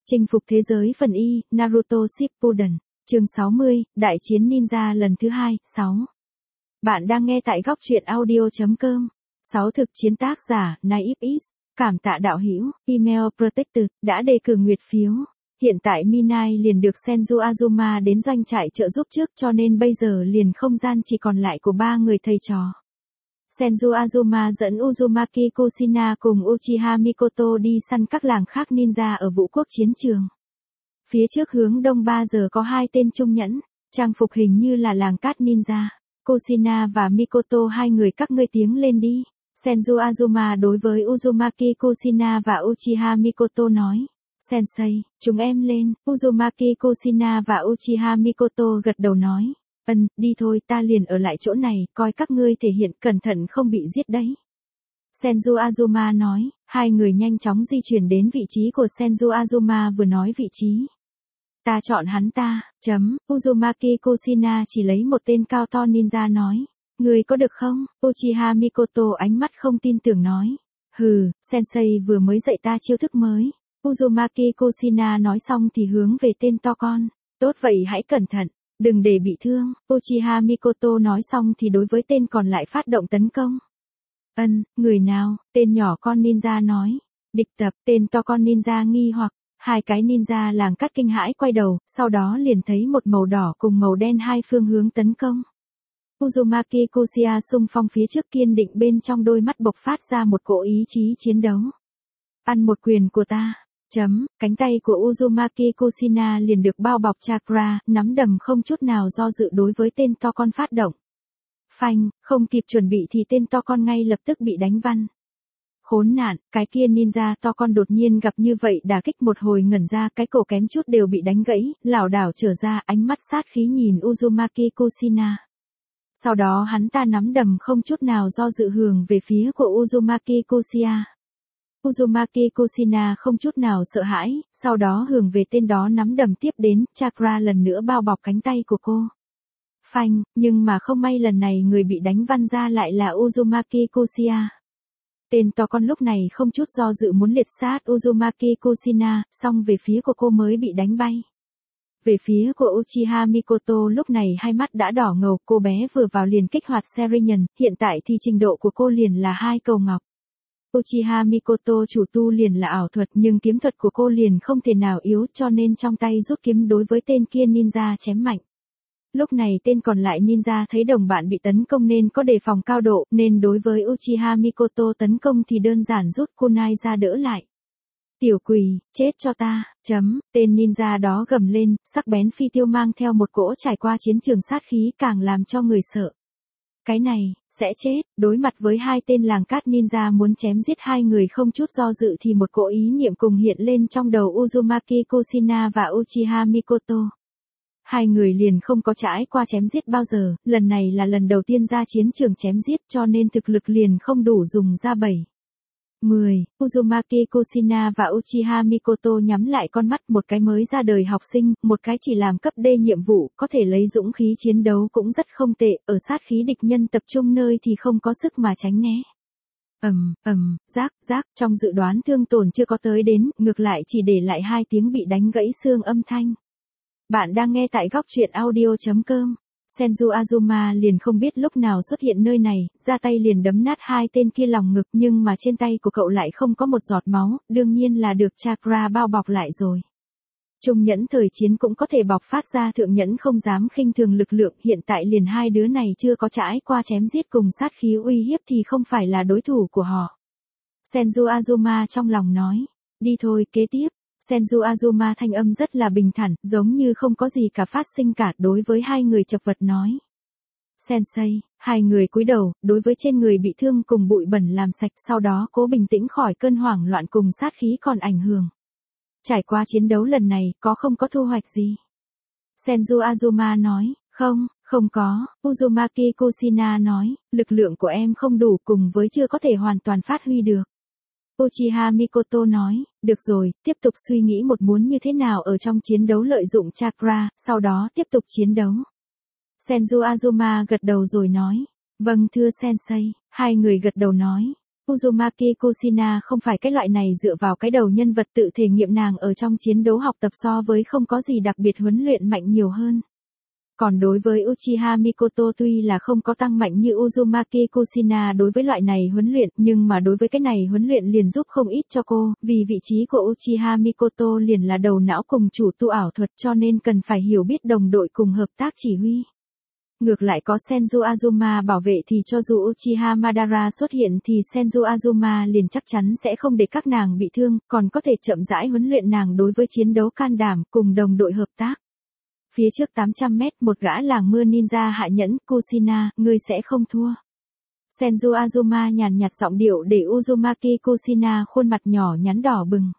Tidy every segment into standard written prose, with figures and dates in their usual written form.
Chinh phục thế giới phần Y, Naruto Shippuden, chương 60, Đại chiến ninja lần thứ 2, 6. Bạn đang nghe tại góc truyện audio.com. 6 thực chiến tác giả, Naipis, cảm tạ đạo hữu, email protected, đã đề cử nguyệt phiếu. Hiện tại Minai liền được Senju Azuma đến doanh trại trợ giúp trước cho nên bây giờ liền không gian chỉ còn lại của 3 người thầy trò. Senju Azuma dẫn Uzumaki Kushina cùng Uchiha Mikoto đi săn các làng khác ninja ở vũ quốc chiến trường. Phía trước hướng đông 3 giờ có 2 tên trung nhẫn, trang phục hình như là làng cát ninja. Kushina và Mikoto hai người các ngươi tiến lên đi. Senju Azuma đối với Uzumaki Kushina và Uchiha Mikoto nói. Sensei, chúng em lên. Uzumaki Kushina và Uchiha Mikoto gật đầu nói. Đi thôi, ta liền ở lại chỗ này, coi các ngươi thể hiện cẩn thận không bị giết đấy. Senju Azuma nói, hai người nhanh chóng di chuyển đến vị trí của Senju Azuma vừa nói vị trí. Ta chọn hắn ta, Uzumaki Kushina chỉ lấy một tên cao to ninja nói. Người có được không? Uchiha Mikoto ánh mắt không tin tưởng nói. Hừ, Sensei vừa mới dạy ta chiêu thức mới. Uzumaki Kushina nói xong thì hướng về tên to con. Tốt vậy hãy cẩn thận. Đừng để bị thương, Uchiha Mikoto nói xong thì đối với tên còn lại phát động tấn công. Người nào, tên nhỏ con ninja nói. Địch tập, tên to con ninja nghi hoặc, hai cái ninja làng cát kinh hãi quay đầu, sau đó liền thấy một màu đỏ cùng màu đen hai phương hướng tấn công. Uzumaki Kushina xung phong phía trước kiên định bên trong đôi mắt bộc phát ra một cỗ ý chí chiến đấu. Ăn một quyền của ta. Cánh tay của Uzumaki Kushina liền được bao bọc chakra, nắm đầm không chút nào do dự đối với tên to con phát động. Phanh, không kịp chuẩn bị thì tên to con ngay lập tức bị đánh văng. Khốn nạn, cái kia ninja to con đột nhiên gặp như vậy đả kích một hồi ngẩn ra cái cổ kém chút đều bị đánh gãy, lảo đảo trở ra ánh mắt sát khí nhìn Uzumaki Kushina. Sau đó hắn ta nắm đầm không chút nào do dự hướng về phía của Uzumaki Kushina. Uzumaki Kushina không chút nào sợ hãi, sau đó hướng về tên đó nắm đầm tiếp đến, chakra lần nữa bao bọc cánh tay của cô. Phanh, nhưng mà không may lần này người bị đánh văng ra lại là Uzumaki Kushina. Tên to con lúc này không chút do dự muốn liệt sát Uzumaki Kushina, xong về phía của cô mới bị đánh bay. Về phía của Uchiha Mikoto lúc này hai mắt đã đỏ ngầu, cô bé vừa vào liền kích hoạt Serion, hiện tại thì trình độ của cô liền là 2 cầu ngọc. Uchiha Mikoto chủ tu liền là ảo thuật nhưng kiếm thuật của cô liền không thể nào yếu cho nên trong tay rút kiếm đối với tên kia ninja chém mạnh. Lúc này tên còn lại ninja thấy đồng bạn bị tấn công nên có đề phòng cao độ nên đối với Uchiha Mikoto tấn công thì đơn giản rút kunai ra đỡ lại. Tiểu quỷ, chết cho ta, tên ninja đó gầm lên, sắc bén phi tiêu mang theo một cỗ trải qua chiến trường sát khí càng làm cho người sợ. Cái này, sẽ chết, đối mặt với hai tên làng cát ninja muốn chém giết hai người không chút do dự thì một cỗ ý niệm cùng hiện lên trong đầu Uzumaki Kushina và Uchiha Mikoto. Hai người liền không có trải qua chém giết bao giờ, lần này là lần đầu tiên ra chiến trường chém giết cho nên thực lực liền không đủ dùng ra 10. Uzumaki Kushina và Uchiha Mikoto nhắm lại con mắt, một cái mới ra đời học sinh, một cái chỉ làm cấp D nhiệm vụ, có thể lấy dũng khí chiến đấu cũng rất không tệ, ở sát khí địch nhân tập trung nơi thì không có sức mà tránh né. Rác, trong dự đoán thương tổn chưa có tới đến, ngược lại chỉ để lại 2 tiếng bị đánh gãy xương âm thanh. Bạn đang nghe tại góc truyện audio.com. Senju Azuma liền không biết lúc nào xuất hiện nơi này, ra tay liền đấm nát 2 tên kia lòng ngực nhưng mà trên tay của cậu lại không có một giọt máu, đương nhiên là được chakra bao bọc lại rồi. Trung nhẫn thời chiến cũng có thể bộc phát ra thượng nhẫn không dám khinh thường lực lượng, hiện tại liền hai đứa này chưa có trải qua chém giết cùng sát khí uy hiếp thì không phải là đối thủ của họ. Senju Azuma trong lòng nói, đi thôi kế tiếp. Senju Azuma thanh âm rất là bình thản, giống như không có gì cả phát sinh cả đối với hai người chật vật nói. Sensei, hai người cúi đầu, đối với trên người bị thương cùng bụi bẩn làm sạch sau đó cố bình tĩnh khỏi cơn hoảng loạn cùng sát khí còn ảnh hưởng. Trải qua chiến đấu lần này, không có thu hoạch gì? Senju Azuma nói, không có, Uzumaki Kushina nói, lực lượng của em không đủ cùng với chưa có thể hoàn toàn phát huy được. Uchiha Mikoto nói, được rồi, tiếp tục suy nghĩ một muốn như thế nào ở trong chiến đấu lợi dụng chakra, sau đó tiếp tục chiến đấu. Senju Azuma gật đầu rồi nói, vâng thưa Sensei, hai người gật đầu nói. Uzumaki Kushina không phải cái loại này dựa vào cái đầu nhân vật tự thể nghiệm, nàng ở trong chiến đấu học tập so với không có gì đặc biệt huấn luyện mạnh nhiều hơn. Còn đối với Uchiha Mikoto tuy là không có tăng mạnh như Uzumaki Kushina đối với loại này huấn luyện, nhưng mà đối với cái này huấn luyện liền giúp không ít cho cô, vì vị trí của Uchiha Mikoto liền là đầu não cùng chủ tu ảo thuật, cho nên cần phải hiểu biết đồng đội cùng hợp tác chỉ huy. Ngược lại có Senju Azuma bảo vệ thì cho dù Uchiha Madara xuất hiện thì Senju Azuma liền chắc chắn sẽ không để các nàng bị thương, còn có thể chậm rãi huấn luyện nàng đối với chiến đấu can đảm cùng đồng đội hợp tác. Phía trước 800 mét một gã làng mưa ninja hạ nhẫn, Kushina, ngươi sẽ không thua. Senju Azuma nhàn nhạt giọng điệu để Uzumaki Kushina khuôn mặt nhỏ nhắn đỏ bừng.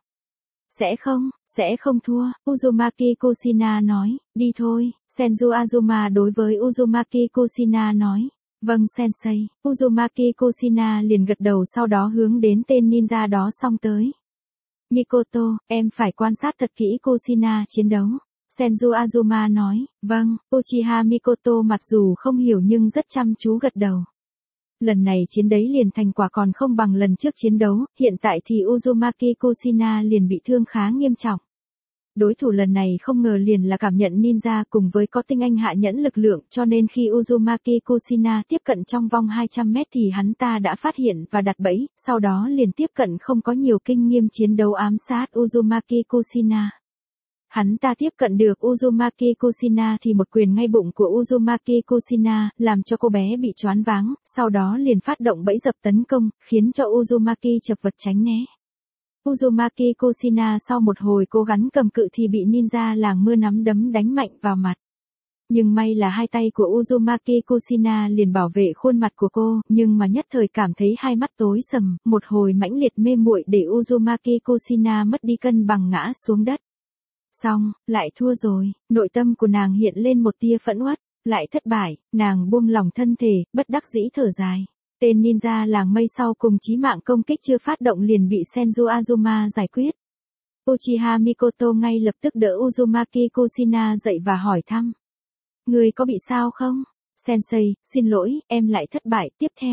Sẽ không thua, Uzumaki Kushina nói, đi thôi, Senju Azuma đối với Uzumaki Kushina nói, vâng sensei, Uzumaki Kushina liền gật đầu sau đó hướng đến tên ninja đó xông tới. Mikoto, em phải quan sát thật kỹ Kushina chiến đấu. Senju Azuma nói, vâng, Uchiha Mikoto mặc dù không hiểu nhưng rất chăm chú gật đầu. Lần này chiến đấy liền thành quả còn không bằng lần trước chiến đấu, hiện tại thì Uzumaki Kushina liền bị thương khá nghiêm trọng. Đối thủ lần này không ngờ liền là cảm nhận ninja cùng với có tinh anh hạ nhẫn lực lượng, cho nên khi Uzumaki Kushina tiếp cận trong vòng 200 mét thì hắn ta đã phát hiện và đặt bẫy, sau đó liền tiếp cận không có nhiều kinh nghiệm chiến đấu ám sát Uzumaki Kushina. Hắn ta tiếp cận được Uzumaki Kushina thì một quyền ngay bụng của Uzumaki Kushina, làm cho cô bé bị choáng váng, sau đó liền phát động bẫy dập tấn công, khiến cho Uzumaki chật vật tránh né. Uzumaki Kushina sau một hồi cố gắng cầm cự thì bị ninja làng mưa nắm đấm đánh mạnh vào mặt. Nhưng may là hai tay của Uzumaki Kushina liền bảo vệ khuôn mặt của cô, nhưng mà nhất thời cảm thấy hai mắt tối sầm, một hồi mãnh liệt mê muội để Uzumaki Kushina mất đi cân bằng ngã xuống đất. Xong, lại thua rồi, nội tâm của nàng hiện lên một tia phẫn uất, lại thất bại, nàng buông lỏng thân thể, bất đắc dĩ thở dài. Tên ninja làng mây sau cùng chí mạng công kích chưa phát động liền bị Senju Azuma giải quyết. Uchiha Mikoto ngay lập tức đỡ Uzumaki Kushina dậy và hỏi thăm. Người có bị sao không? Sensei, xin lỗi, em lại thất bại,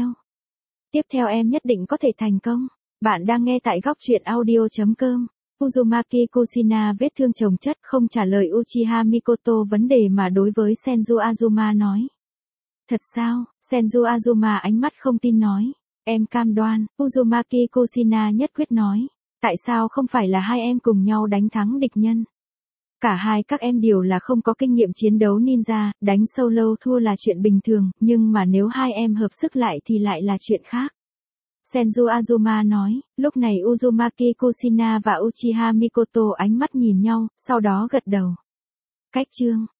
tiếp theo em nhất định có thể thành công. Bạn đang nghe tại góc truyện audio.com. Uzumaki Kushina vết thương chồng chất không trả lời Uchiha Mikoto vấn đề mà đối với Senju Azuma nói. Thật sao? Senju Azuma ánh mắt không tin nói. Em cam đoan, Uzumaki Kushina nhất quyết nói. Tại sao không phải là hai em cùng nhau đánh thắng địch nhân? Cả hai các em đều là không có kinh nghiệm chiến đấu ninja, đánh solo thua là chuyện bình thường, nhưng mà nếu hai em hợp sức lại thì lại là chuyện khác. Senju Azuma nói, lúc này Uzumaki Kushina và Uchiha Mikoto ánh mắt nhìn nhau, sau đó gật đầu. Cách chương